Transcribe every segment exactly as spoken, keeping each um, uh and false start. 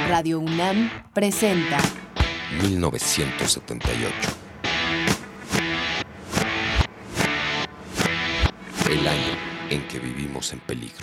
Radio UNAM presenta mil novecientos setenta y ocho. El año en que vivimos en peligro.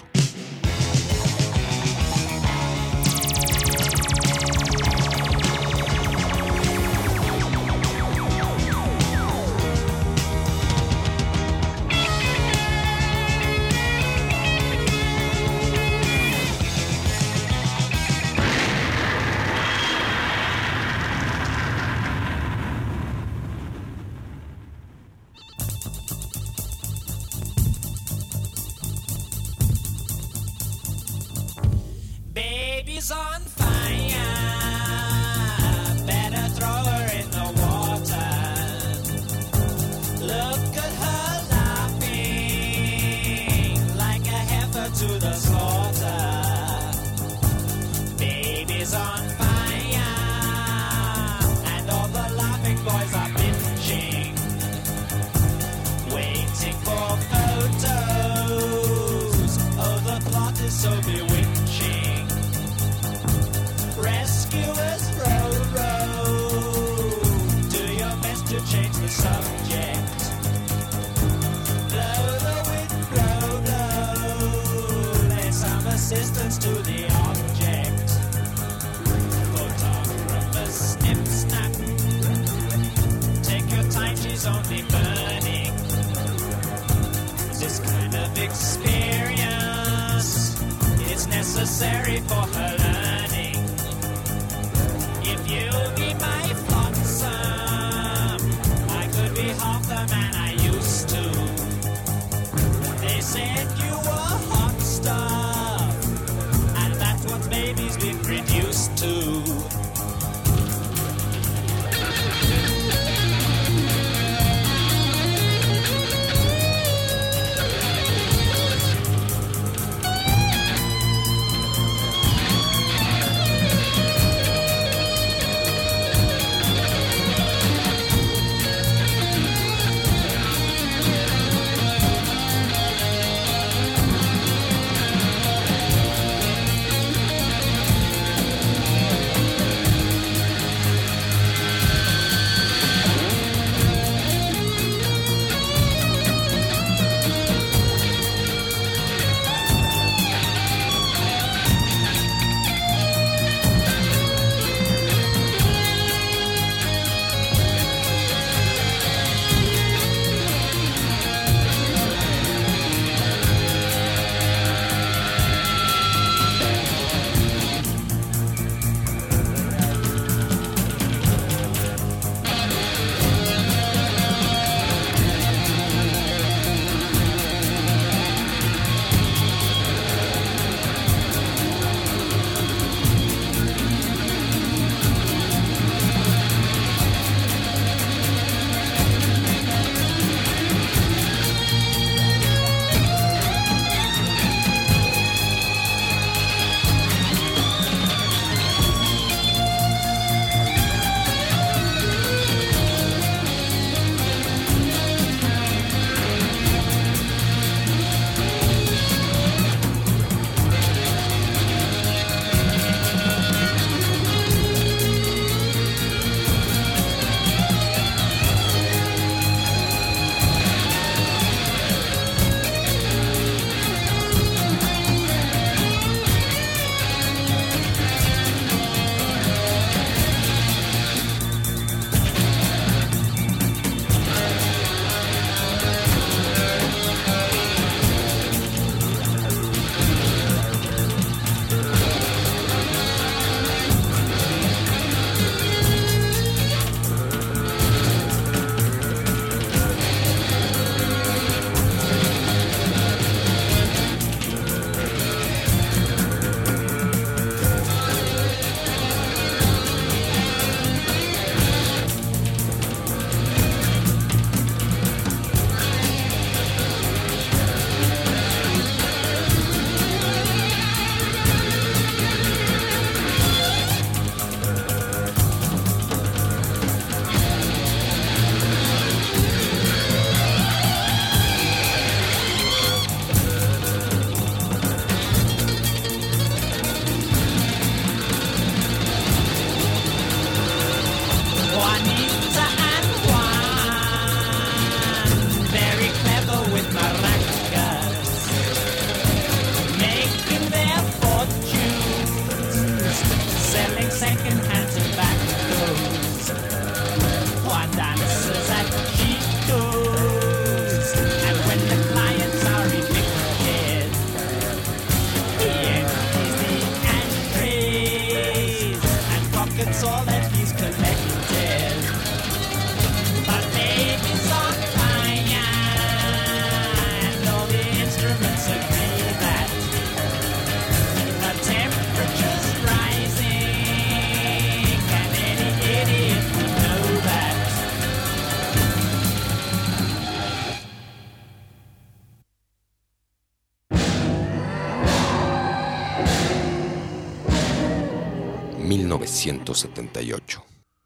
mil novecientos setenta y ocho.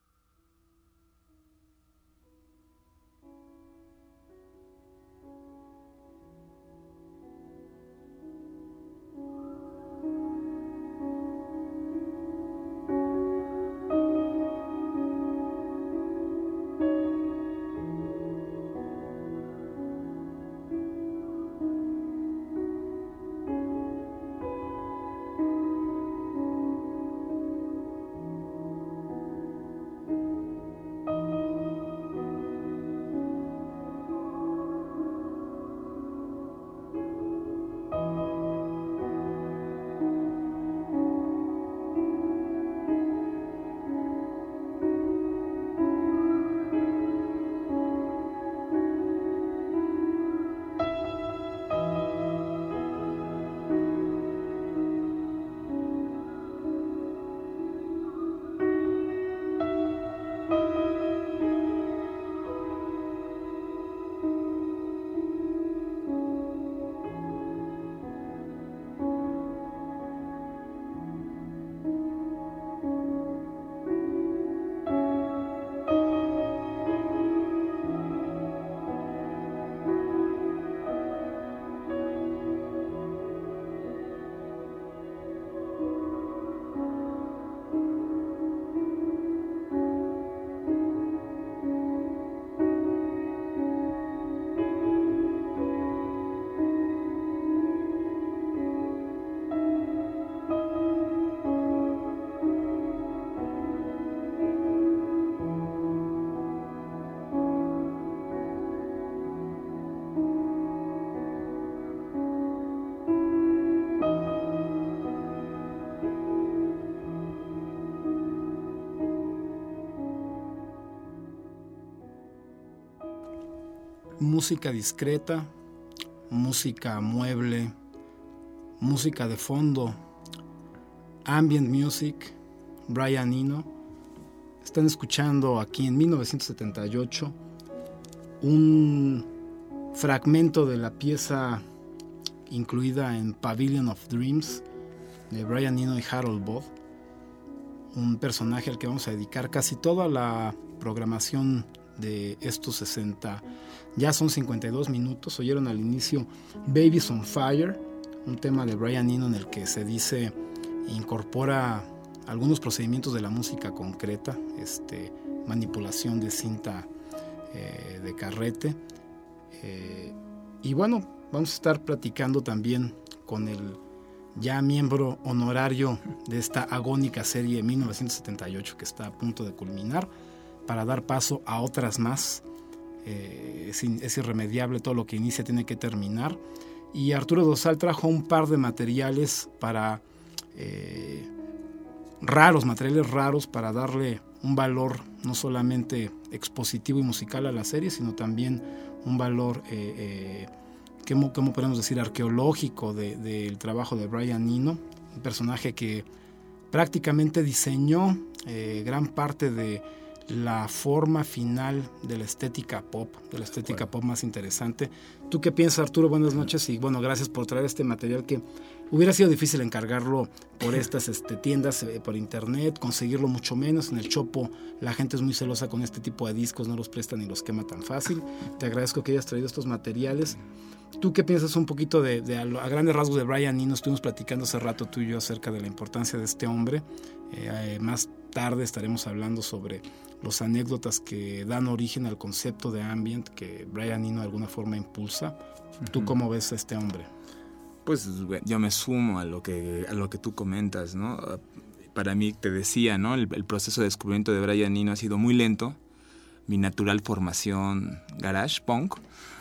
Música discreta, música mueble, música de fondo, ambient music, Brian Eno. Están escuchando aquí en mil novecientos setenta y ocho un fragmento de la pieza incluida en Pavilion of Dreams de Brian Eno y Harold Bodd, un personaje al que vamos a dedicar casi toda la programación de estos sesenta. Ya son cincuenta y dos minutos. Oyeron al inicio Babies on Fire, un tema de Brian Eno en el que se dice incorpora algunos procedimientos de la música concreta, este, manipulación de cinta eh, de carrete. Eh, y bueno, vamos a estar platicando también con el ya miembro honorario de esta agónica serie de mil novecientos setenta y ocho que está a punto de culminar, para dar paso a otras más. Eh, es, in, es irremediable, todo lo que inicia tiene que terminar. Y Arturo Dosal trajo un par de materiales para eh, raros, materiales raros para darle un valor no solamente expositivo y musical a la serie, sino también un valor, eh, eh, ¿cómo, cómo podemos decir?, arqueológico del de, de trabajo de Brian Eno, un personaje que prácticamente diseñó eh, gran parte de la forma final de la estética pop, de la estética bueno. pop más interesante. ¿Tú qué piensas, Arturo? Buenas noches y bueno, gracias por traer este material que hubiera sido difícil encargarlo por estas este, tiendas, eh, por internet, conseguirlo mucho menos. En el Chopo la gente es muy celosa con este tipo de discos, no los prestan ni los quema tan fácil. Te agradezco que hayas traído estos materiales. ¿Tú qué piensas un poquito de, de a, a grandes rasgos de Brian Eno? Estuvimos platicando hace rato tú y yo acerca de la importancia de este hombre. Eh, eh, más tarde estaremos hablando sobre los anécdotas que dan origen al concepto de ambient que Brian Eno de alguna forma impulsa. ¿Tú cómo ves a este hombre? Pues yo me sumo a lo que, a lo que tú comentas, ¿no? Para mí, te decía, ¿no? El, el proceso de descubrimiento de Brian Eno ha sido muy lento. Mi natural formación garage punk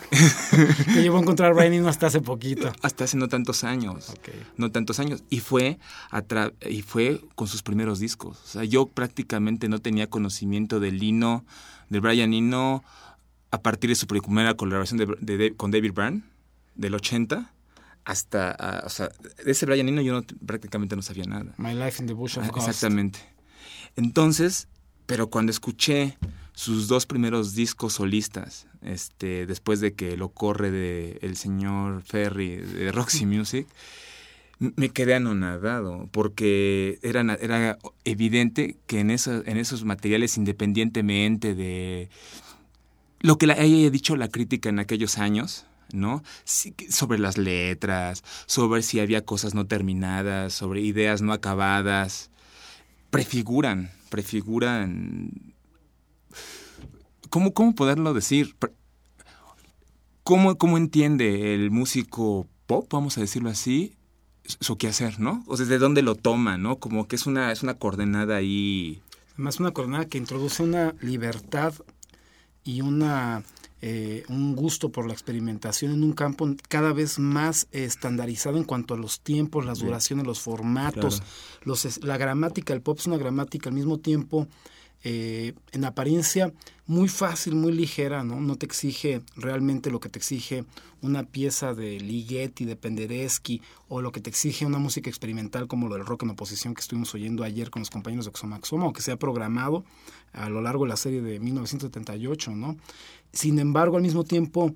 Te llevó a encontrar Brian Eno hasta hace poquito. Hasta hace no tantos años. Okay. No tantos años. Y fue, a tra- y fue con sus primeros discos. O sea, yo prácticamente no tenía conocimiento del Eno, de Brian Eno, a partir de su primera colaboración de, de, de, con David Byrne, del ochenta, hasta, uh, o sea, de ese Brian Eno yo no, prácticamente no sabía nada. My Life in the Bush of ah, Ghost. Exactamente. Entonces, pero cuando escuché sus dos primeros discos solistas, este, después de que lo corre de el señor Ferry de Roxy Music, Me quedé anonadado porque era, era evidente que en, esa, en esos materiales, independientemente de lo que la, haya dicho la crítica en aquellos años, ¿no? Sí, sobre las letras, sobre si había cosas no terminadas, sobre ideas no acabadas, prefiguran, prefiguran... ¿Cómo, cómo poderlo decir? ¿Cómo, ¿Cómo entiende el músico pop, vamos a decirlo así, su quehacer, ¿no? O sea, ¿de dónde lo toma, no? Como que es una, es una coordenada ahí... Además, una coordenada que introduce una libertad y una... Eh, un gusto por la experimentación en un campo cada vez más eh, estandarizado en cuanto a los tiempos, las duraciones, los formatos, claro. los, la gramática. El pop es una gramática al mismo tiempo eh, en apariencia muy fácil, muy ligera, ¿no? No te exige realmente lo que te exige una pieza de Ligeti, de Penderecki, o lo que te exige una música experimental como lo del rock en oposición que estuvimos oyendo ayer con los compañeros de Xomaxoma, o que se ha programado a lo largo de la serie de mil novecientos setenta y ocho, ¿no? Sin embargo, al mismo tiempo,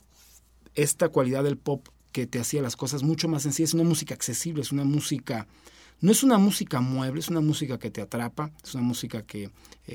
esta cualidad del pop que te hacía las cosas mucho más sencillas, es una música accesible, es una música, no es una música mueble, es una música que te atrapa, es una música que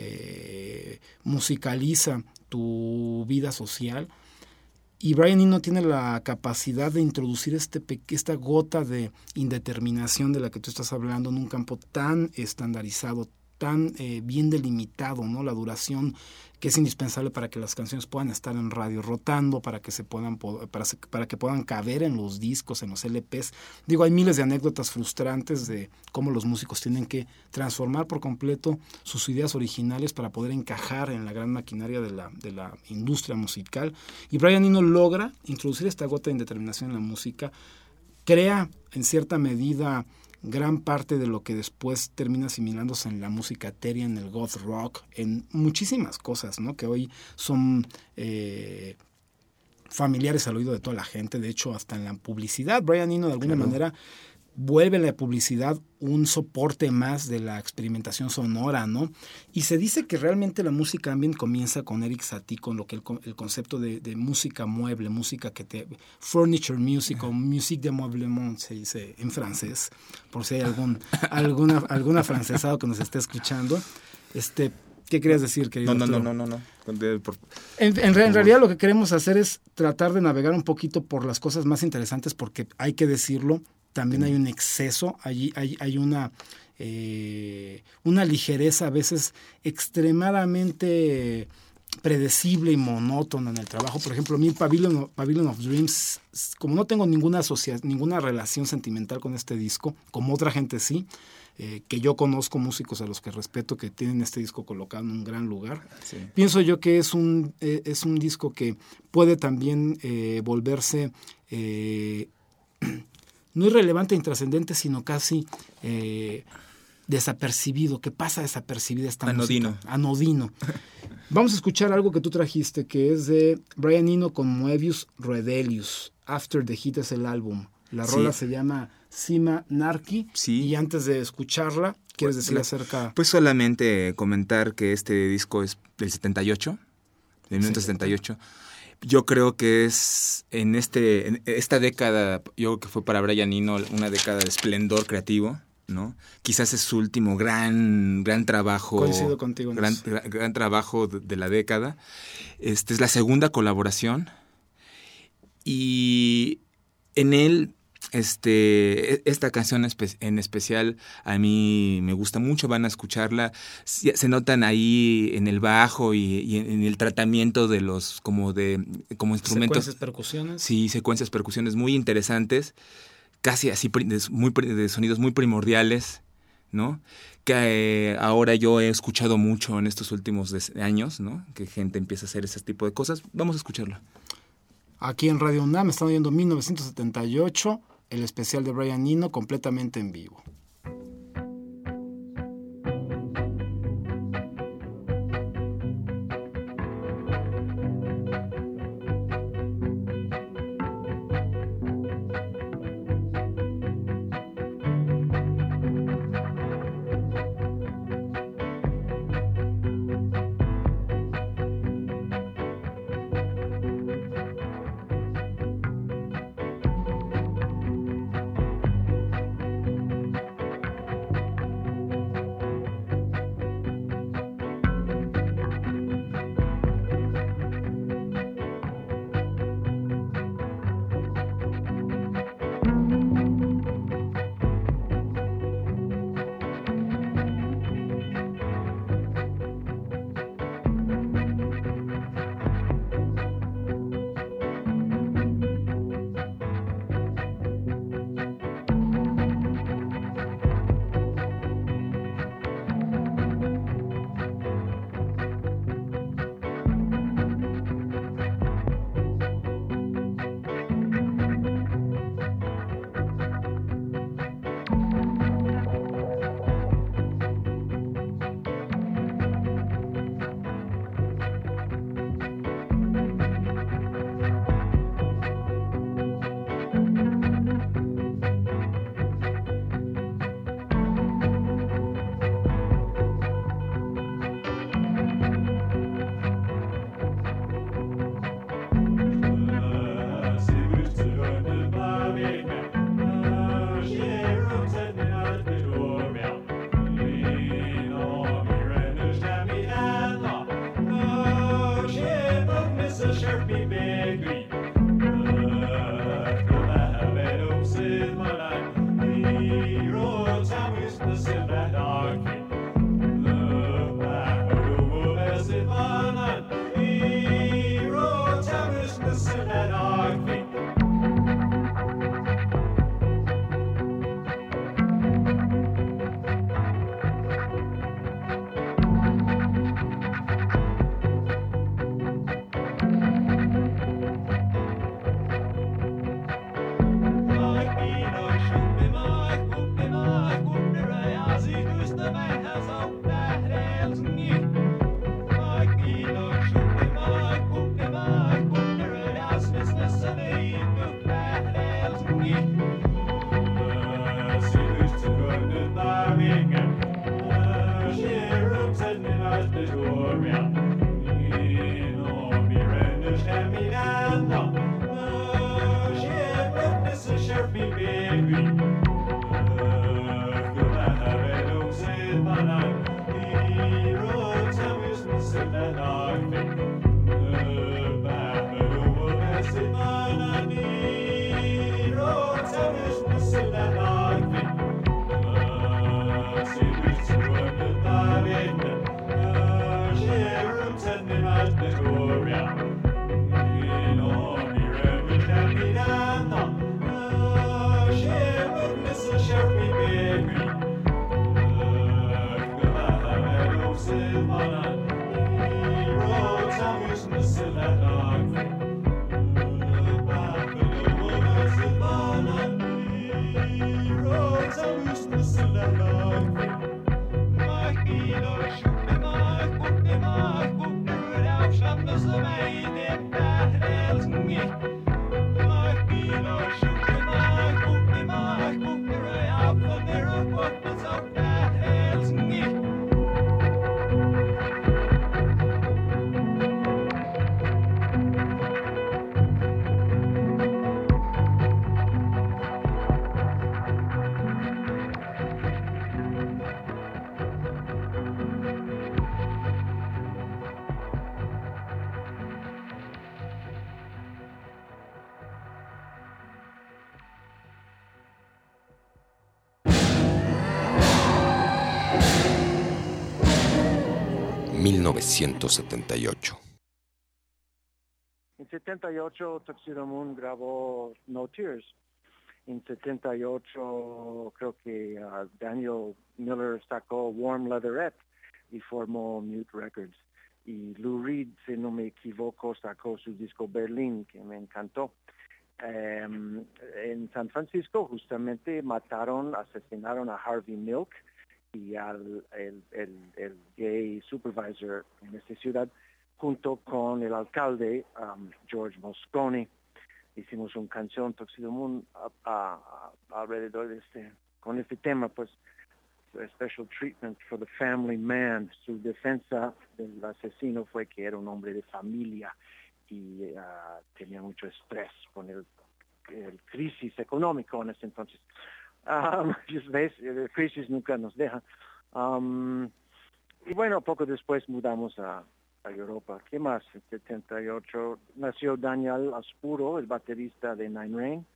eh, musicaliza tu vida social. Y Brian Eno tiene la capacidad de introducir este, esta gota de indeterminación de la que tú estás hablando en un campo tan estandarizado, tan eh, bien delimitado, ¿no? La duración que es indispensable para que las canciones puedan estar en radio rotando, para que se puedan para, para que puedan caber en los discos, en los L Pes. Digo, hay miles de anécdotas frustrantes de cómo los músicos tienen que transformar por completo sus ideas originales para poder encajar en la gran maquinaria de la, de la industria musical. Y Brian Eno logra introducir esta gota de indeterminación en la música, crea en cierta medida gran parte de lo que después termina asimilándose en la música etérea, en el goth rock, en muchísimas cosas, ¿no? Que hoy son eh, familiares al oído de toda la gente. De hecho, hasta en la publicidad, Brian Eno de alguna claro. manera vuelve la publicidad un soporte más de la experimentación sonora, ¿no? Y se dice que realmente la música ambient comienza con Erik Satie, con lo que el, el concepto de, de música mueble, música que te... furniture music o musique de meublement, se dice en francés, por si hay algún alguna alguna francesado que nos esté escuchando. Este, ¿qué querías decir, querido? No, no, no, no, no, no. Por, en, en, en realidad lo que queremos hacer es tratar de navegar un poquito por las cosas más interesantes, porque hay que decirlo, también hay un exceso, hay, hay, hay una, eh, una ligereza a veces extremadamente predecible y monótona en el trabajo. Por ejemplo, a mí Pavilion, Pavilion of Dreams, como no tengo ninguna asocia, ninguna relación sentimental con este disco, como otra gente sí, eh, que yo conozco músicos a los que respeto que tienen este disco colocado en un gran lugar, sí. Pienso yo que es un, eh, es un disco que puede también eh, volverse... Eh, no irrelevante e intrascendente, sino casi eh, desapercibido, que pasa desapercibida esta Anodino. música. Anodino. Vamos a escuchar algo que tú trajiste, que es de Brian Eno con Moebius Roedelius. After the Heat es el álbum. La rola sí. se llama Sima Narki. Sí. Y antes de escucharla, ¿quieres pues, decir acerca...? Pues solamente comentar que este disco es del setenta y ocho, de mil novecientos setenta y ocho. Yo creo que es en este en esta década, yo creo que fue para Brian Eno una década de esplendor creativo, ¿no? Quizás es su último gran gran trabajo. Coincido contigo en gran, eso. gran, gran trabajo de, de la década. Este es la segunda colaboración y en él este esta canción espe- en especial a mí me gusta mucho, van a escucharla, se notan ahí en el bajo y, y en el tratamiento de los como de como instrumentos, secuencias percusiones. Sí, secuencias percusiones muy interesantes, casi así de, muy de sonidos muy primordiales, ¿no? Que eh, ahora yo he escuchado mucho en estos últimos años, ¿no? Que gente empieza a hacer ese tipo de cosas. Vamos a escucharlo. Aquí en Radio UNAM están oyendo mil novecientos setenta y ocho, el especial de Brian Eno completamente en vivo. mil novecientos setenta y ocho. En setenta y ocho Tuxedo Moon grabó No Tears. En setenta y ocho creo que uh, Daniel Miller sacó Warm Leatherette y formó Mute Records. Y Lou Reed, si no me equivoco, sacó su disco Berlín, que me encantó. Um, en San Francisco justamente mataron, asesinaron a Harvey Milk y al el, el, el gay supervisor en esta ciudad, junto con el alcalde um, George Moscone. Hicimos una canción, Tuxedo Moon, a, a, a, alrededor de este, con este tema, pues, a special treatment for the family man. Su defensa del asesino fue que era un hombre de familia y uh, tenía mucho estrés con el, el crisis económico en ese entonces. Um, ¿ves? El crisis nunca nos deja. Um, y bueno, poco después mudamos a, a Europa. ¿Qué más? En setenta y ocho nació Daniel Aspuro, el baterista de Nine Rain.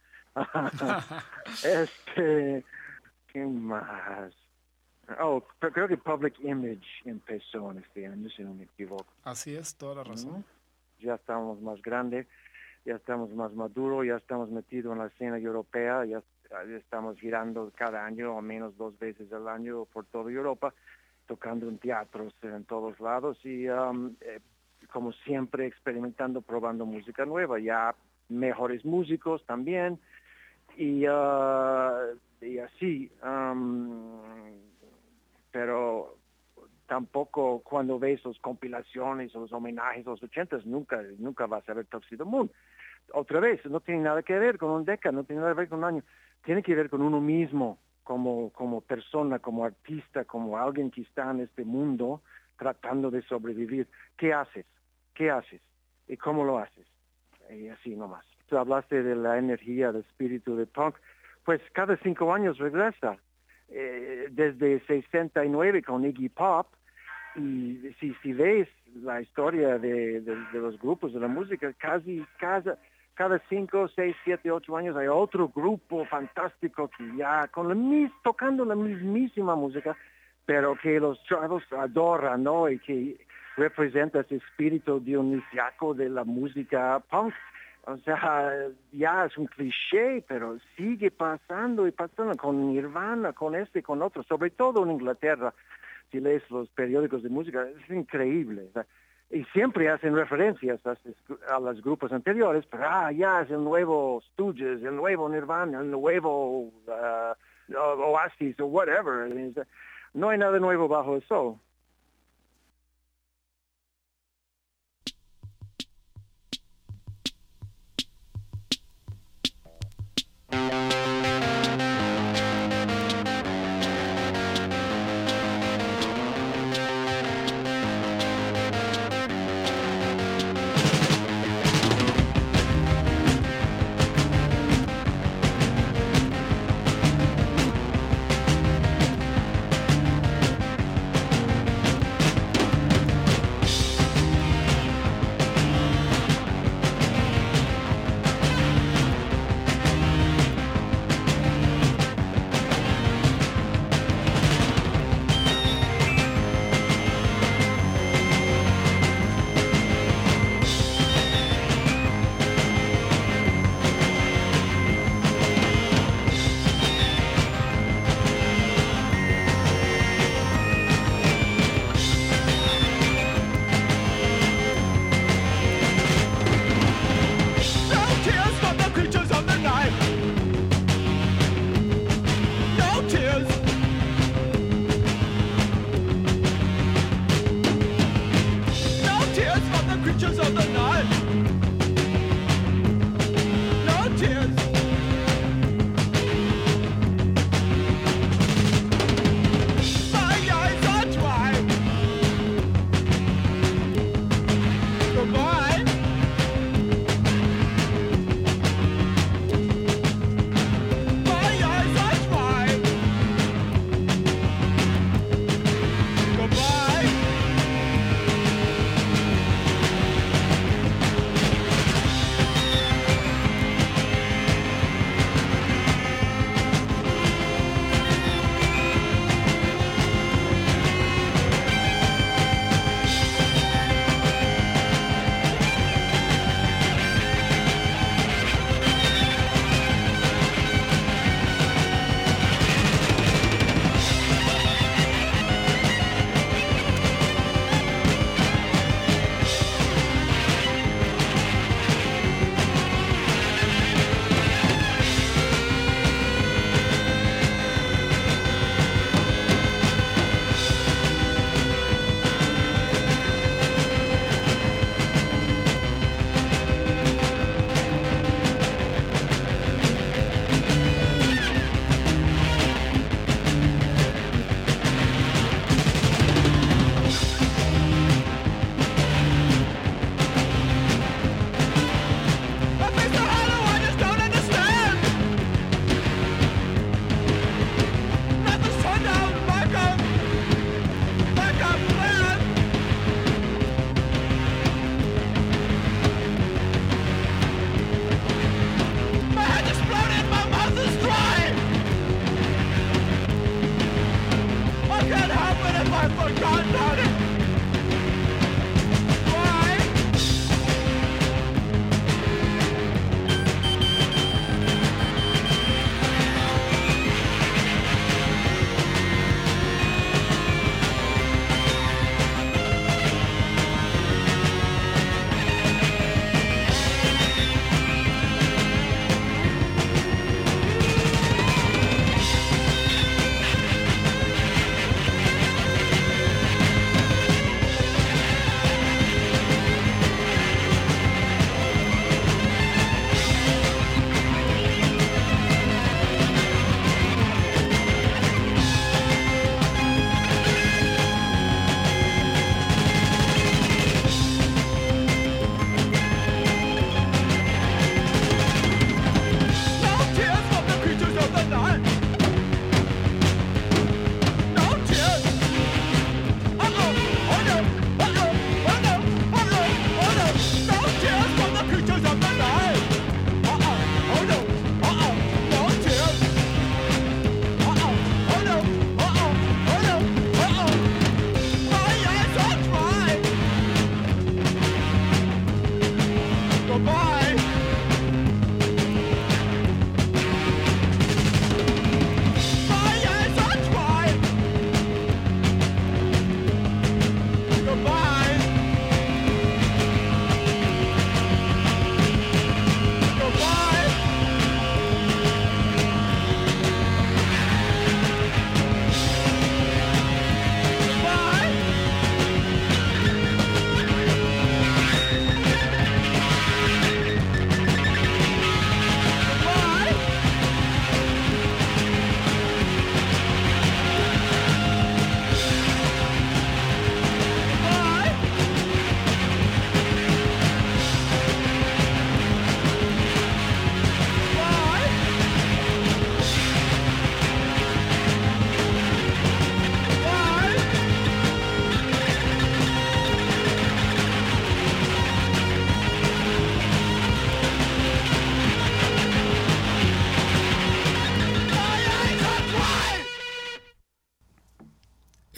este, ¿qué más? Oh, creo que Public Image empezó en este año, si no me equivoco. Así es, toda la razón. ¿Mm? Ya estamos más grandes, ya estamos más maduros, ya estamos metidos en la escena europea, ya estamos girando cada año, o menos dos veces al año, por toda Europa, tocando en teatros en todos lados y, um, eh, como siempre, experimentando, probando música nueva, ya mejores músicos también, y, uh, y así. Um, pero tampoco cuando ves las compilaciones o los homenajes a los ochentas, nunca, nunca vas a ver Tuxedo Moon. Otra vez, no tiene nada que ver con un década, no tiene nada que ver con un año. Tiene que ver con uno mismo, como, como persona, como artista, como alguien que está en este mundo tratando de sobrevivir. ¿Qué haces? ¿Qué haces? ¿Y cómo lo haces? Y así nomás. Tú hablaste de la energía, del espíritu de punk. Pues cada cinco años regresa. Eh, desde sesenta y nueve con Iggy Pop. Y si, si ves la historia de, de, de los grupos de la música, casi cada... Cada cinco, seis, siete, ocho años hay otro grupo fantástico que ya con la mis, tocando la mismísima música, pero que los chavos adoran, ¿no? Y que representa ese espíritu dionisiaco de la música punk. O sea, ya es un cliché, pero sigue pasando y pasando con Nirvana, con este y con otro, sobre todo en Inglaterra. Si lees los periódicos de música, es increíble. O sea, y siempre hacen referencias a, a los grupos anteriores, pero ah, ya es el nuevo Stooges, el nuevo Nirvana, el nuevo uh, Oasis o whatever. No hay nada nuevo bajo el sol.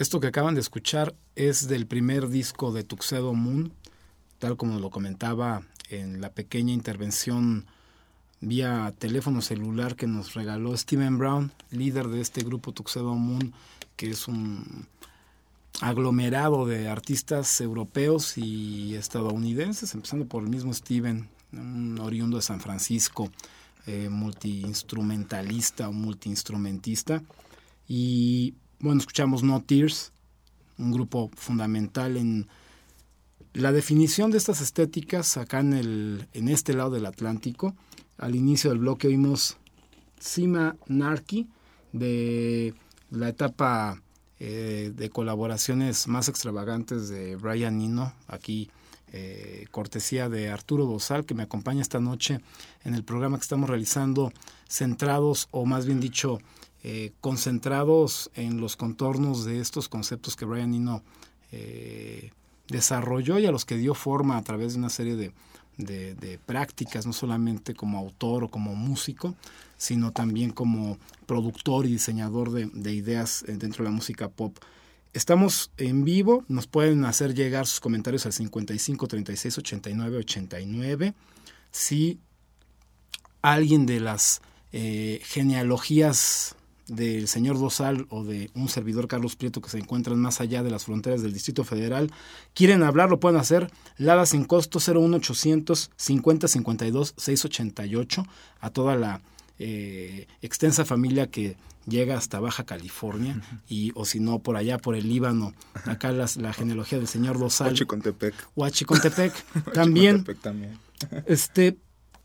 Esto que acaban de escuchar es del primer disco de Tuxedo Moon, tal como lo comentaba en la pequeña intervención vía teléfono celular que nos regaló Steven Brown, líder de este grupo Tuxedo Moon, que es un aglomerado de artistas europeos y estadounidenses, empezando por el mismo Steven, un oriundo de San Francisco, eh, multiinstrumentalista o multiinstrumentista. Y bueno, escuchamos No Tears, un grupo fundamental en la definición de estas estéticas acá en, el, en este lado del Atlántico. Al inicio del bloque oímos Sima Narki, de la etapa eh, de colaboraciones más extravagantes de Brian Eno, aquí eh, cortesía de Arturo Dosal, que me acompaña esta noche en el programa que estamos realizando, centrados, o más bien dicho, eh, concentrados en los contornos de estos conceptos que Brian Eno eh, desarrolló y a los que dio forma a través de una serie de De, de prácticas, no solamente como autor o como músico, sino también como productor y diseñador de, de ideas dentro de la música pop. Estamos en vivo, nos pueden hacer llegar sus comentarios al cincuenta y cinco, treinta y seis, ochenta y nueve, ochenta y nueve. Si alguien de las eh, genealogías del señor Dosal o de un servidor Carlos Prieto que se encuentran más allá de las fronteras del Distrito Federal quieren hablar, lo pueden hacer. Lada sin costo cero uno ochocientos cincuenta cincuenta y dos seiscientos ochenta y ocho, a toda la eh, extensa familia que llega hasta Baja California, uh-huh. y o si no por allá por el Líbano, acá las, la genealogía del señor Dosal. Huachicontepec. Huachicontepec también. también. este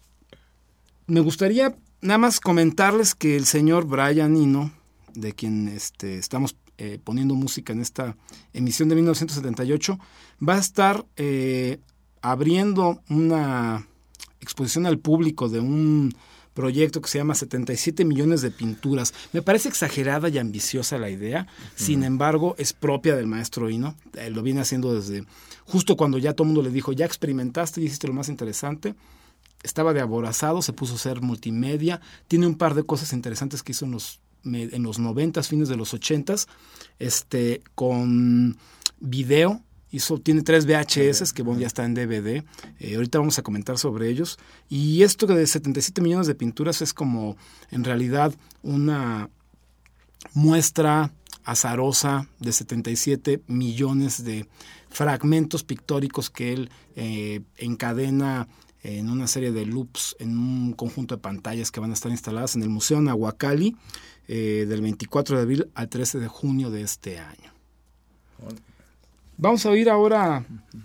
me gustaría nada más comentarles que el señor Brian Eno, de quien este, estamos eh, poniendo música en esta emisión de mil novecientos setenta y ocho, va a estar eh, abriendo una exposición al público de un proyecto que se llama setenta y siete millones de pinturas. Me parece exagerada y ambiciosa la idea, uh-huh. Sin embargo es propia del maestro Eno. Él lo viene haciendo desde justo cuando ya todo el mundo le dijo, ya experimentaste y hiciste lo más interesante. Estaba de aborazado, se puso a hacer multimedia, tiene un par de cosas interesantes que hizo en los en los noventas, fines de los ochentas, este, con video, hizo, tiene tres V H S que bueno, ya está en D V D, eh, ahorita vamos a comentar sobre ellos, y esto de setenta y siete millones de pinturas es como en realidad una muestra azarosa de setenta y siete millones de fragmentos pictóricos que él eh, encadena en una serie de loops, en un conjunto de pantallas que van a estar instaladas en el Museo Nahuacalli, eh, del veinticuatro de abril al trece de junio de este año. Vamos a oír ahora,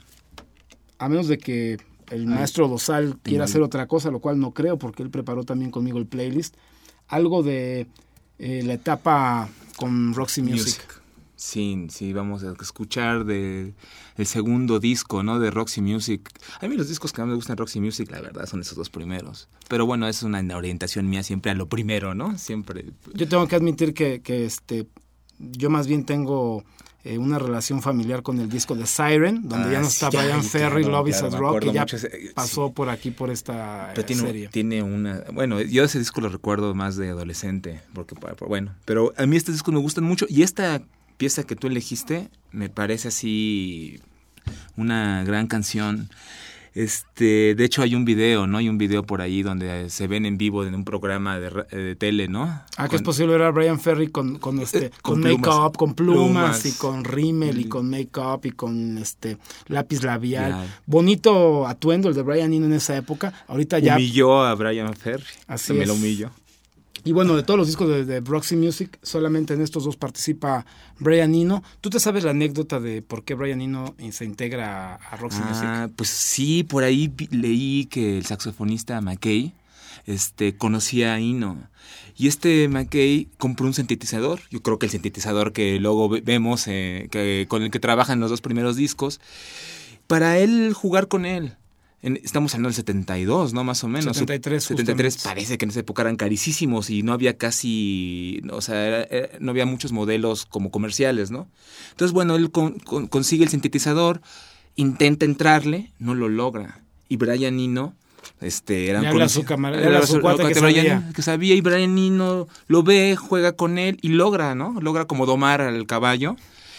a menos de que el maestro Dosal quiera hacer otra cosa, lo cual no creo, porque él preparó también conmigo el playlist, algo de eh, la etapa con Roxy Music. Music. Sí, sí, vamos a escuchar de el segundo disco, ¿no? De Roxy Music. A mí los discos que más me gustan de Roxy Music, la verdad, son esos dos primeros. Pero bueno, es una orientación mía siempre a lo primero, ¿no? Siempre. Yo tengo que admitir que, que este, yo más bien tengo eh, una relación familiar con el disco de Siren, donde ah, ya no está sí, Brian Ferry, claro, Love is claro, a Rock, que ya ese, pasó sí. por aquí, por esta pero tiene, serie. Tiene una... Bueno, yo ese disco lo recuerdo más de adolescente, porque bueno, pero a mí estos discos me gustan mucho, y esta pieza que tú elegiste me parece así una gran canción. Este, de hecho hay un video, ¿no? Hay un video por ahí donde se ven en vivo en un programa de, de tele, ¿no? Ah, con, que es posible ver a Brian Ferry con, con este, con, con make-up, con plumas, plumas y con rímel y, y con make-up y con este lápiz labial. Ya. Bonito atuendo el de Brian Eno en esa época. Ahorita ya humilló a Brian Ferry. Así se es. Me lo humilló. Y bueno, de todos los discos de, de Roxy Music, solamente en estos dos participa Brian Eno. ¿Tú te sabes la anécdota de por qué Brian Eno se integra a Roxy ah, Music? Ah, pues sí, por ahí vi, leí que el saxofonista McKay este, conocía a Eno. Y este McKay compró un sintetizador. Yo creo que el sintetizador que luego vemos, eh, que, con el que trabajan los dos primeros discos, para él jugar con él. En, estamos hablando del setenta y dos, ¿no? Más o menos. setenta y tres. setenta y tres parece que en esa época eran carísimos y no había casi, o sea, era, era, no había muchos modelos como comerciales, ¿no? Entonces, bueno, él con, con, consigue el sintetizador, intenta entrarle, no lo logra. Y Brian Eno, este, eran con su camarada, era su cuate que sabía. que sabía. Y Brian Eno lo ve, juega con él y logra, ¿no? Logra como domar al caballo.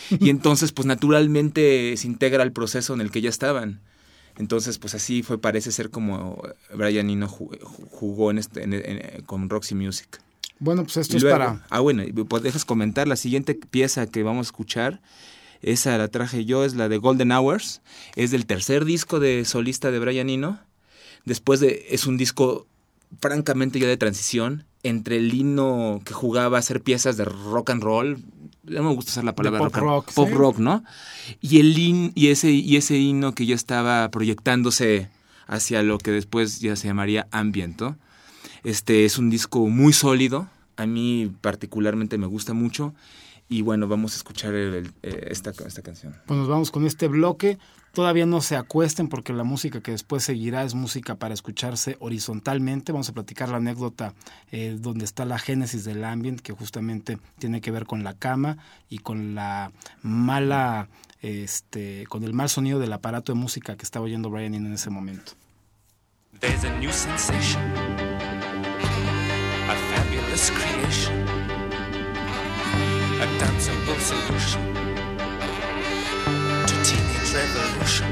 y entonces pues naturalmente se integra al proceso en el que ya estaban. Entonces pues así fue, parece ser como Brian Eno jugó en este, en, en, con Roxy Music. Bueno, pues esto luego, es para... Ah, bueno, pues dejas comentar, la siguiente pieza que vamos a escuchar, esa la traje yo, es la de Golden Hours, es del tercer disco de solista de Brian Eno. Después de, es un disco francamente ya de transición entre el Eno que jugaba a hacer piezas de rock and roll, no me gusta usar la palabra de pop rock, rock, pop ¿sí? rock, ¿no? Y el in, y ese y ese Eno que ya estaba proyectándose hacia lo que después ya se llamaría ambient, ¿no? Este es un disco muy sólido, a mí particularmente me gusta mucho. Y bueno, vamos a escuchar el, el, esta, esta canción. Pues nos vamos con este bloque. Todavía no se acuesten porque la música que después seguirá es música para escucharse horizontalmente. Vamos a platicar la anécdota eh, donde está la génesis del ambient, que justamente tiene que ver con la cama y con la mala, este, con el mal sonido del aparato de música que estaba oyendo Brian Eno en ese momento. There's a new sensation, a fabulous creation. A danceable solution to teenage revolution.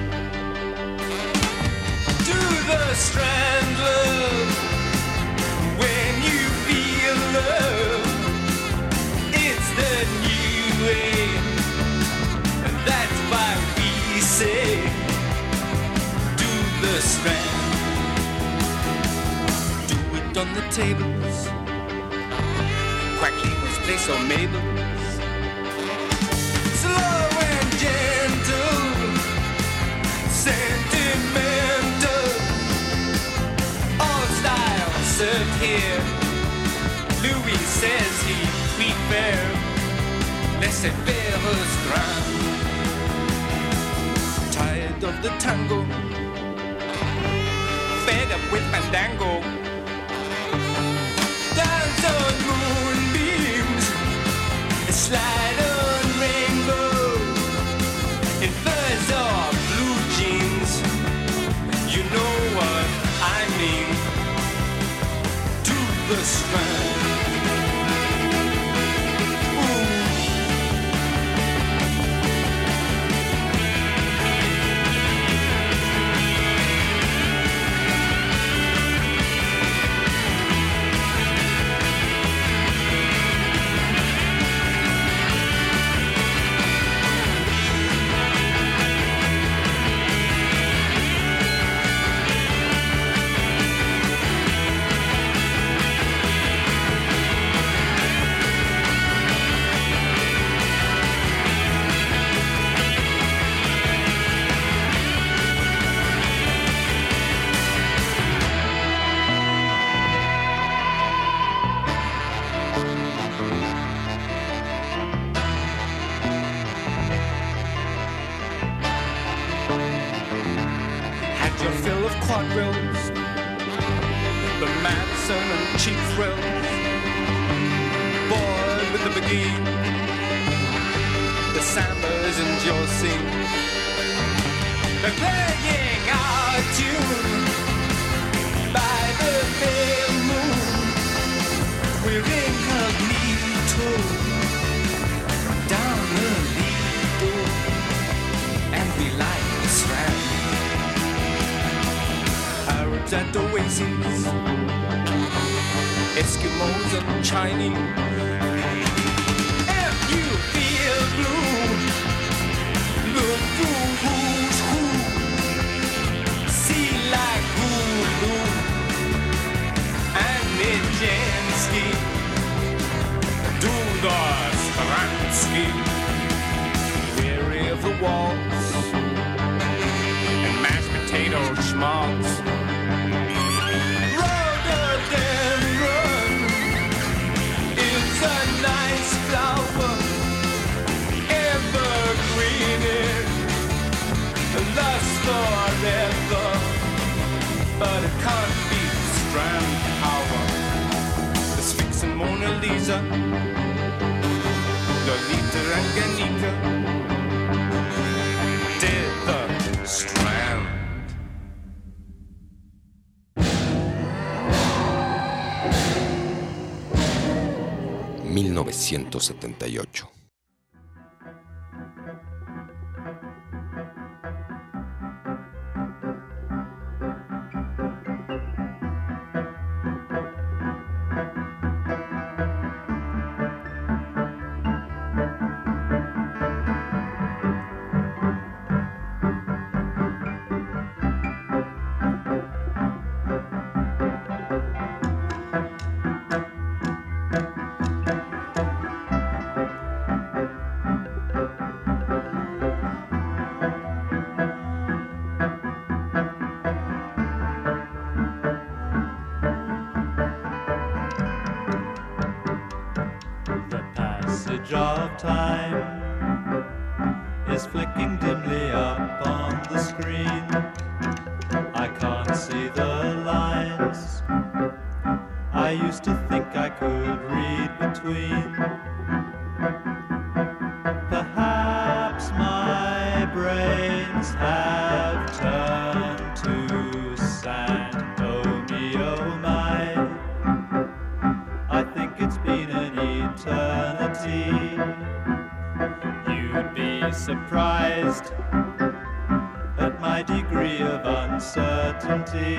Do the strand love when you feel love. It's the new way, and that's why we say do the strand. Do it on the tables, Quackle's place or Mabel. Slow and gentle, sentimental, all styles served here. Louis says he prefer laissez-faire strand. Tired of the tango, fed up with fandango. Dance on moonbeams, slide on rainbow, in furs or blue jeans. You know what I mean. To the strand. Quadrilles, the Madison and cheap thrills, boy with the beguine, the sambas and your scene. They're playing our tune by the pale moon. We're incognito down the Lido, and we like the strand. Arabs at oases, Eskimos and Chinese. If you feel blue, look through who's who. See like Hulu and Nijinsky. Do the Stransky. Weary of the waltz and mashed potato schmaltz. Forever, but it can't be strand power. The Sphinx and Mona Lisa, Lolita and Ganita did the strand. mil novecientos setenta y ocho. passage of time is flicking dimly up on the screen. I can't see the lines I used to think I could read between. Perhaps my brains have turned to sand. Oh me, oh my, I think it's been an eternity. You'd be surprised at my degree of uncertainty.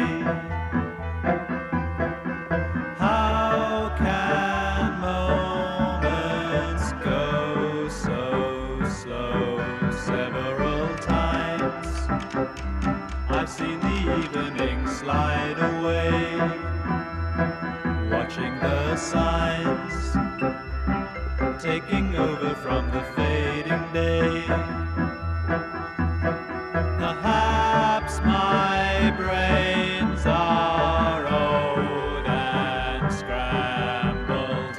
How can moments go so slow? Several times I've seen the evening slide away, watching the signs taking over from the fading day. Perhaps my brains are old and scrambled.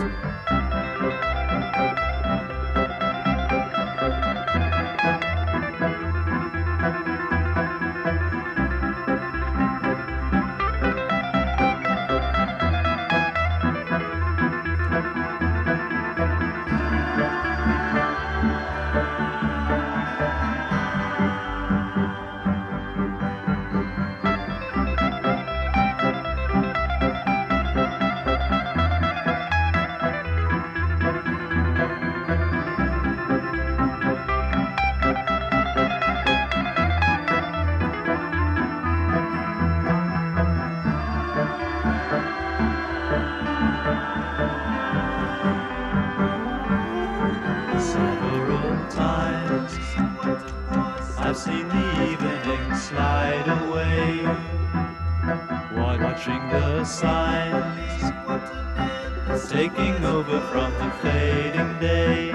Several times I've seen the evening slide away, watching the signs taking over from the fading day,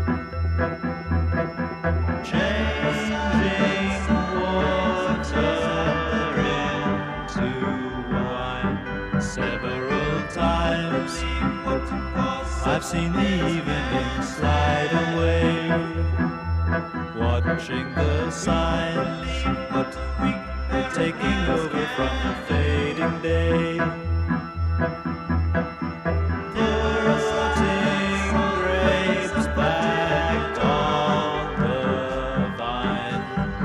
changing water into wine. Several times I've seen the evening slide away, watching the signs taking over from the fading day, putting grapes back on the vine.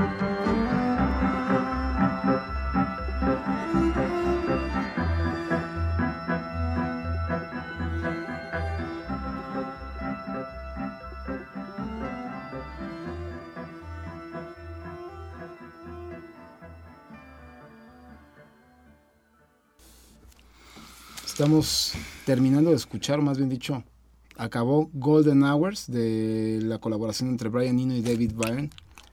Estamos terminando de escuchar, más bien dicho, acabó Golden Hours, de la colaboración entre Brian Eno y David Byrne.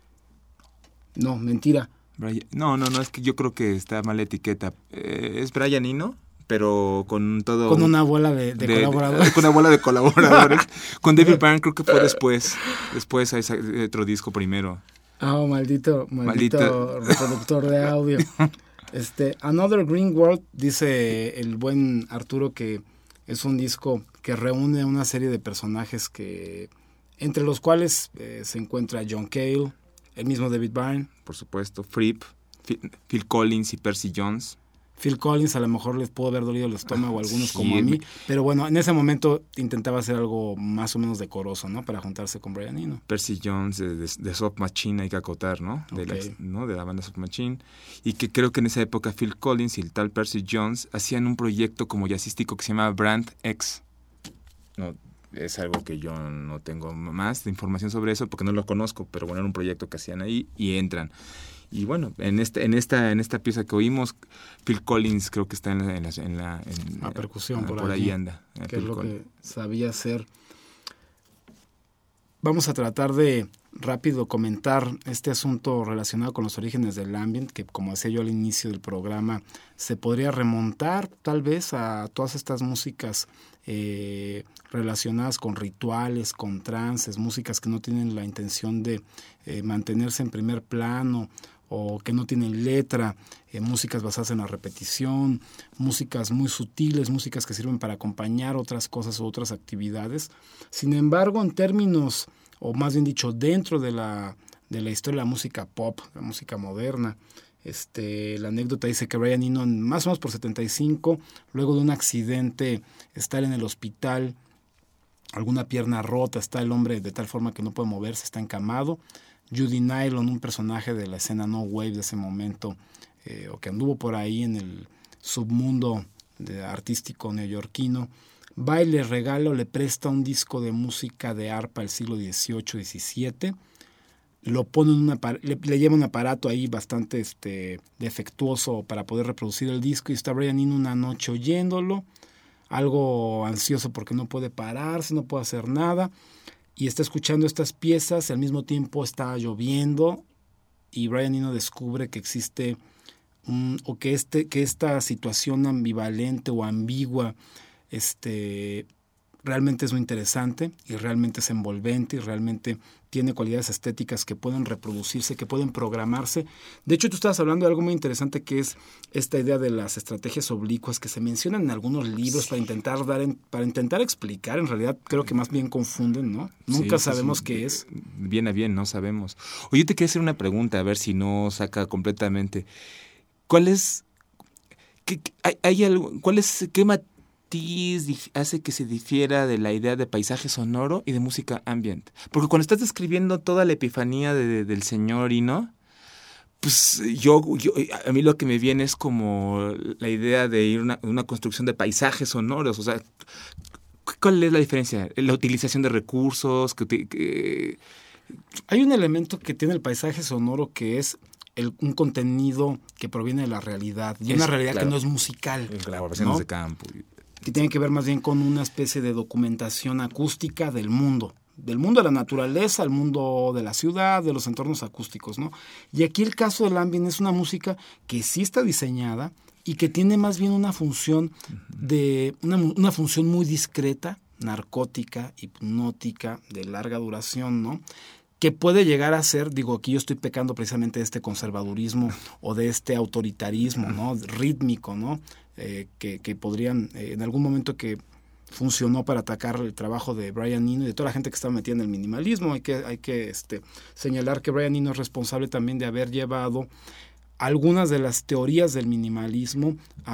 No, mentira. Brian, no, no, no, es que yo creo que está mal la etiqueta. Eh, es Brian Eno, pero con todo... Con una bola de, de, de colaboradores. De, con una bola de colaboradores. Con David Byrne creo que fue después. Después hay otro disco primero. Ah, oh, maldito, maldito, maldito reproductor de audio. Este, Another Green World, dice el buen Arturo que es un disco que reúne una serie de personajes que entre los cuales eh, se encuentra John Cale, el mismo David Byrne, por supuesto, Fripp, Phil, Phil Collins y Percy Jones. Phil Collins a lo mejor les pudo haber dolido el estómago a algunos sí, como a mí, pero bueno, en ese momento intentaba hacer algo más o menos decoroso, ¿no? Para juntarse con Brian Eno. Percy Jones de, de, de Soft Machine, hay que acotar, ¿no? De, okay. la, ¿no? de la banda Soft Machine. Y que creo que en esa época Phil Collins y el tal Percy Jones hacían un proyecto como jazzístico que se llama Brand X. No, es algo que yo no tengo más de información sobre eso porque no lo conozco, pero bueno, era un proyecto que hacían ahí y entran. Y bueno, en este, en esta, en esta pieza que oímos, Phil Collins creo que está en la, en la, en la, en la percusión, por, por ahí anda. Que es lo Collins. Que sabía hacer. Vamos a tratar de rápido comentar este asunto relacionado con los orígenes del ambient, que como decía yo al inicio del programa, se podría remontar tal vez a todas estas músicas eh, relacionadas con rituales, con trances, músicas que no tienen la intención de eh, mantenerse en primer plano o que no tienen letra, eh, músicas basadas en la repetición, músicas muy sutiles, músicas que sirven para acompañar otras cosas o otras actividades. Sin embargo, en términos, o más bien dicho, dentro de la, de la historia de la música pop, la música moderna, Este, la anécdota dice que Brian Eno, más o menos por setenta y cinco, luego de un accidente, estar en el hospital, alguna pierna rota, está el hombre de tal forma que no puede moverse, está encamado. Judy Nylon, un personaje de la escena no wave de ese momento, eh, o que anduvo por ahí en el submundo de, artístico neoyorquino, va y le regala o le presta un disco de música de arpa del siglo dieciocho diecisiete, lo pone en una, le, le lleva un aparato ahí bastante este, defectuoso para poder reproducir el disco, y está Brian Eno una noche oyéndolo, algo ansioso porque no puede pararse, no puede hacer nada, y está escuchando estas piezas, y al mismo tiempo está lloviendo, y Brian Eno descubre que existe un, o que, este, que esta situación ambivalente o ambigua este, realmente es muy interesante, y realmente es envolvente, y realmente tiene cualidades estéticas que pueden reproducirse, que pueden programarse. De hecho, tú estabas hablando de algo muy interesante, que es esta idea de las estrategias oblicuas que se mencionan en algunos libros sí. para intentar dar en, para intentar explicar. En realidad creo que más bien confunden, ¿no? Nunca sí, sabemos sí, qué es. Bien a bien, no sabemos. Oye, yo te quería hacer una pregunta, a ver si no saca completamente. ¿Cuál es, qué, hay, hay algo, cuál es, qué matiz hace que se difiera de la idea de paisaje sonoro y de música ambient? Porque cuando estás describiendo toda la epifanía de, de, del señor Eno, pues yo, yo, a mí lo que me viene es como la idea de ir a una, una construcción de paisajes sonoros. O sea, ¿cuál es la diferencia? La utilización de recursos. Que, que... Hay un elemento que tiene el paisaje sonoro que es El, un contenido que proviene de la realidad, y es, una realidad claro, que no es musical. Grabaciones, ¿no?, de campo. Que tiene que ver más bien con una especie de documentación acústica del mundo, del mundo de la naturaleza, el mundo de la ciudad, de los entornos acústicos, ¿no? Y aquí el caso del ambient es una música que sí está diseñada y que tiene más bien una función de una, una función muy discreta, narcótica, hipnótica, de larga duración, ¿no?, que puede llegar a ser, digo, aquí yo estoy pecando precisamente de este conservadurismo o de este autoritarismo, ¿no?, rítmico, ¿no?, eh, que, que podrían, eh, en algún momento que funcionó para atacar el trabajo de Brian Eno y de toda la gente que estaba metida en el minimalismo. Hay que, hay que este, señalar que Brian Eno es responsable también de haber llevado algunas de las teorías del minimalismo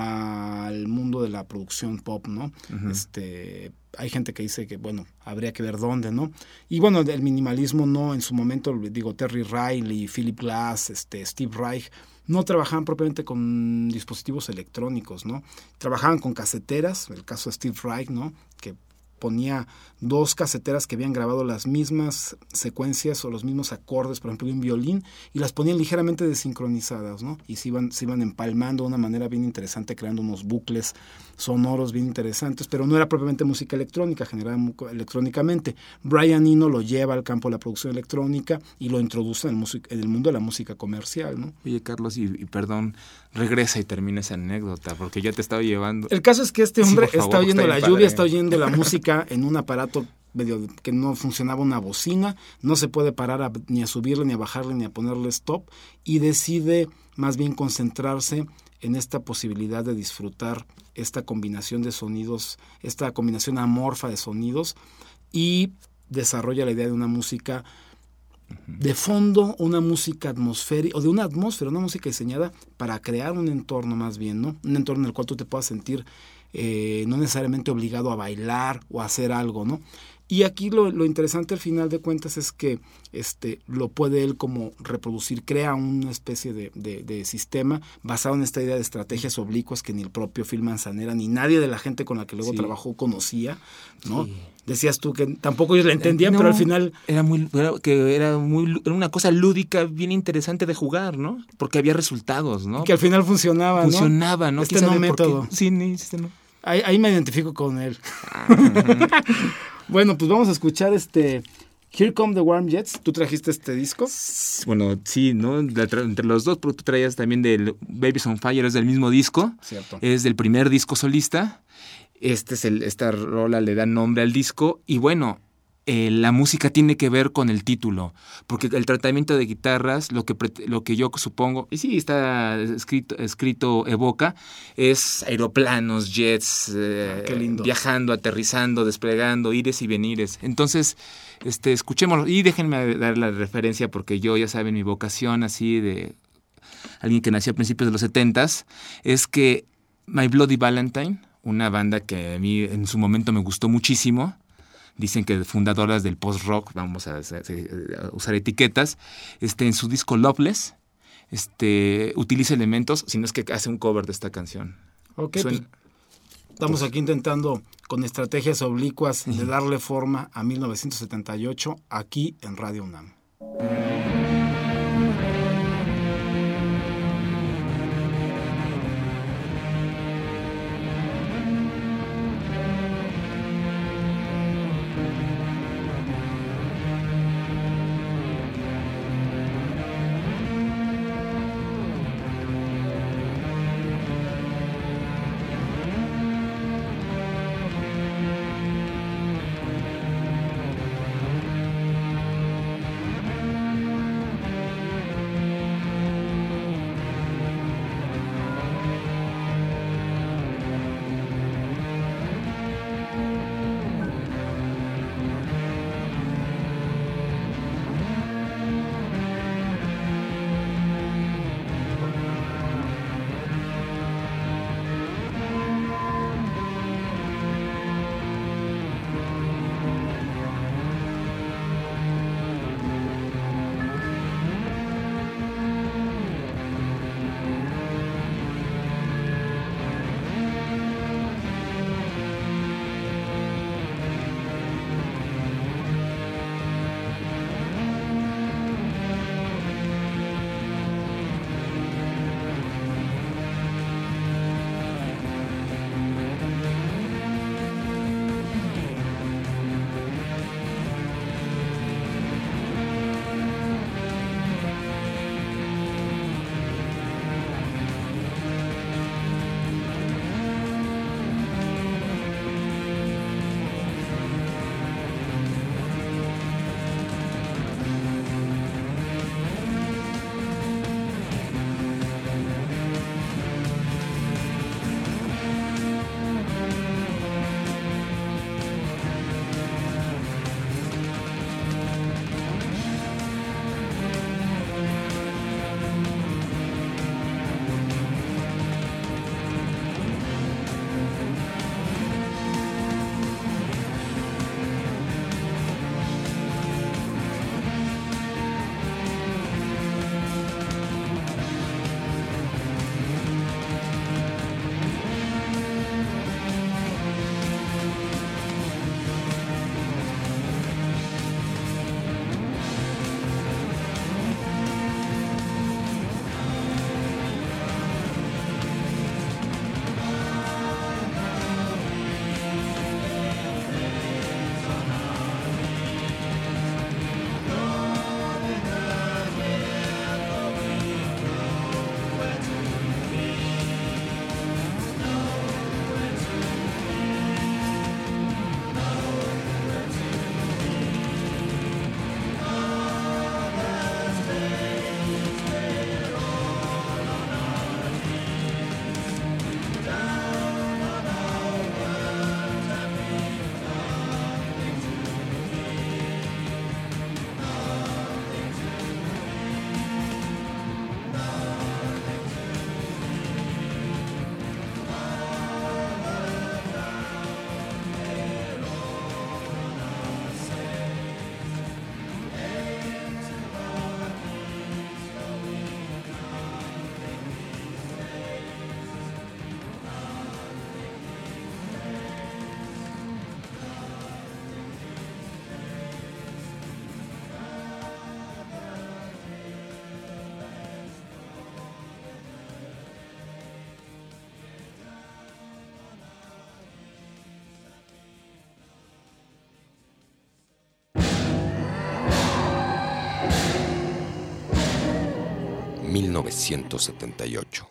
al mundo de la producción pop, ¿no? Uh-huh. Este, hay gente que dice que, bueno, habría que ver dónde, ¿no? Y bueno, el minimalismo no, en su momento, digo, Terry Riley, Philip Glass, este, Steve Reich, no trabajaban propiamente con dispositivos electrónicos, ¿no? Trabajaban con caseteras, el caso de Steve Reich, ¿no?, que ponía dos caseteras que habían grabado las mismas secuencias o los mismos acordes, por ejemplo, de un violín, y las ponían ligeramente desincronizadas, ¿no? Y se iban, se iban empalmando de una manera bien interesante, creando unos bucles sonoros bien interesantes, pero no era propiamente música electrónica, generada electrónicamente. Brian Eno lo lleva al campo de la producción electrónica y lo introduce en el, music, en el mundo de la música comercial, ¿no? Oye, Carlos, y, y perdón, regresa y termina esa anécdota, porque ya te estaba llevando. El caso es que este hombre sí, favor, está oyendo la lluvia, está oyendo la música en un aparato medio que no funcionaba, una bocina, no se puede parar a, ni a subirle, ni a bajarle, ni a ponerle stop, y decide más bien concentrarse en esta posibilidad de disfrutar esta combinación de sonidos, esta combinación amorfa de sonidos, y desarrolla la idea de una música de fondo, una música atmosférica, o de una atmósfera, una música diseñada para crear un entorno más bien, ¿no? Un entorno en el cual tú te puedas sentir Eh, no necesariamente obligado a bailar o a hacer algo, ¿no? Y aquí lo, lo interesante al final de cuentas es que este, lo puede él como reproducir, crea una especie de, de, de sistema basado en esta idea de estrategias oblicuas que ni el propio Phil Manzanera ni nadie de la gente con la que luego sí. trabajó conocía, ¿no? Sí. Decías tú que tampoco ellos la entendían, no, pero al final era muy era, que era muy era una cosa lúdica bien interesante de jugar, ¿no? Porque había resultados, ¿no? Y que al final funcionaba, ¿no? Funcionaba, ¿no? Este no método. Sí, este no. Ahí, ahí me identifico con él. Bueno, pues vamos a escuchar este Here Come the Warm Jets. ¿Tú trajiste este disco? Bueno, sí, ¿no? Entre los dos, pero tú traías también del Babies on Fire, es del mismo disco. Cierto. Es del primer disco solista. Este es el, esta rola le da nombre al disco. Y bueno, eh, la música tiene que ver con el título, porque el tratamiento de guitarras, lo que, lo que yo supongo, y sí está escrito, escrito evoca, es aeroplanos, jets, eh, ah, qué lindo. Viajando, aterrizando, desplegando, ires y venires. Entonces, este, escuchémoslo, y déjenme dar la referencia, porque yo, ya saben, mi vocación así de alguien que nació a principios de los setentas, es que My Bloody Valentine, una banda que a mí en su momento me gustó muchísimo, dicen que fundadoras del post-rock, vamos a, a, a usar etiquetas, este, en su disco Loveless, este, utiliza elementos, si no es que hace un cover de esta canción. Ok, Suena, pues, estamos pues, aquí intentando con estrategias oblicuas de darle forma a mil novecientos setenta y ocho aquí en Radio UNAM. mil novecientos setenta y ocho.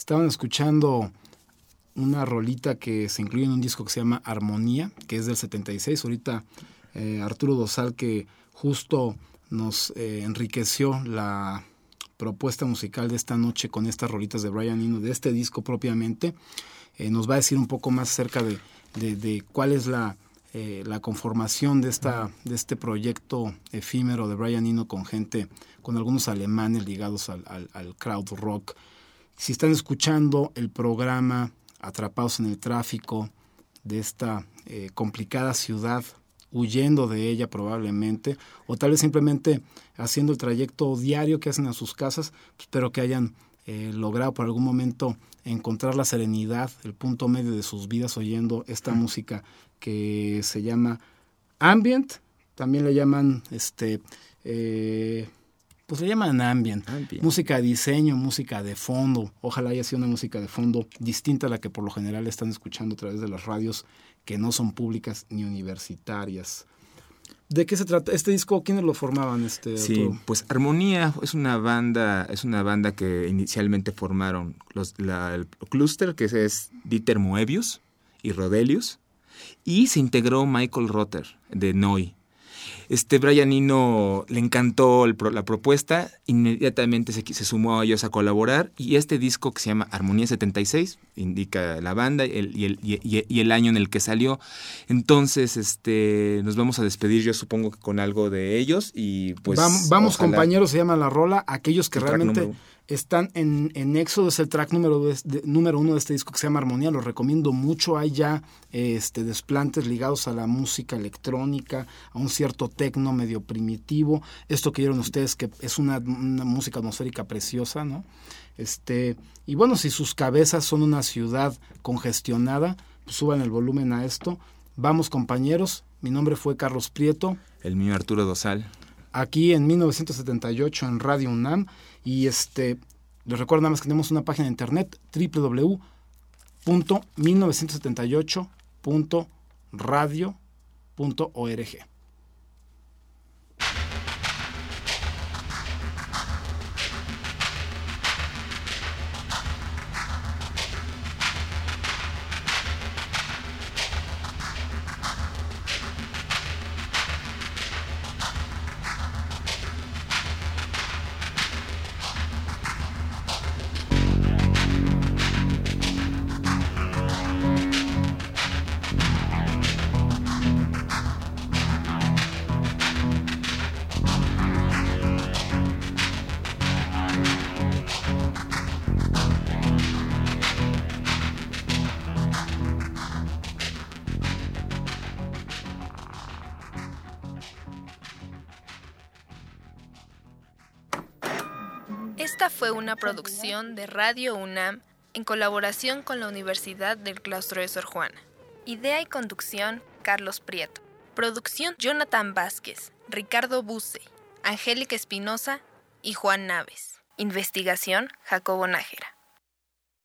Estaban escuchando una rolita que se incluye en un disco que se llama Armonía, que es del setenta y seis. Ahorita eh, Arturo Dosal, que justo nos eh, enriqueció la propuesta musical de esta noche con estas rolitas de Brian Eno, de este disco propiamente, eh, nos va a decir un poco más acerca de, de, de cuál es la, eh, la conformación de, esta, de este proyecto efímero de Brian Eno con gente, con algunos alemanes ligados al, al, al crowd rock. Si están escuchando el programa Atrapados en el Tráfico de esta eh, complicada ciudad, huyendo de ella probablemente, o tal vez simplemente haciendo el trayecto diario que hacen a sus casas, espero que hayan eh, logrado por algún momento encontrar la serenidad, el punto medio de sus vidas oyendo esta música que se llama ambient, también le llaman este eh, pues le llaman ambient, ambient, música de diseño, música de fondo. Ojalá haya sido una música de fondo distinta a la que por lo general están escuchando a través de las radios que no son públicas ni universitarias. ¿De qué se trata? ¿Este disco quiénes lo formaban? Este sí, autor? Pues Armonía es una banda, es una banda que inicialmente formaron los, la, el Cluster, que es Dieter Moebius y Rodelius, y se integró Michael Rother de Neu! Este Brian Eno le encantó el, la propuesta, inmediatamente se, se sumó a ellos a colaborar, y este disco que se llama Armonía setenta y seis indica la banda el, y, el, y, y el año en el que salió. Entonces este nos vamos a despedir, yo supongo que con algo de ellos, y pues vamos, vamos ojalá. Compañeros, se llama la rola. Aquellos que El realmente están en, en Éxodo, es el track número, de, de, número uno de este disco que se llama Armonía, lo recomiendo mucho. Hay ya este, desplantes ligados a la música electrónica, a un cierto tecno medio primitivo. Esto que vieron ustedes, que es una, una música atmosférica preciosa, ¿no? Este, y bueno, si sus cabezas son una ciudad congestionada, pues suban el volumen a esto. Vamos, compañeros, mi nombre fue Carlos Prieto. El mío Arturo Dosal. Aquí en mil novecientos setenta y ocho en Radio UNAM. Y este les recuerdo nada más que tenemos una página de internet, doble u doble u doble u punto mil novecientos setenta y ocho punto radio punto org. Esta fue una producción de Radio UNAM en colaboración con la Universidad del Claustro de Sor Juana. Idea y conducción, Carlos Prieto. Producción, Jonathan Vázquez, Ricardo Buce, Angélica Espinosa y Juan Naves. Investigación, Jacobo Nájera.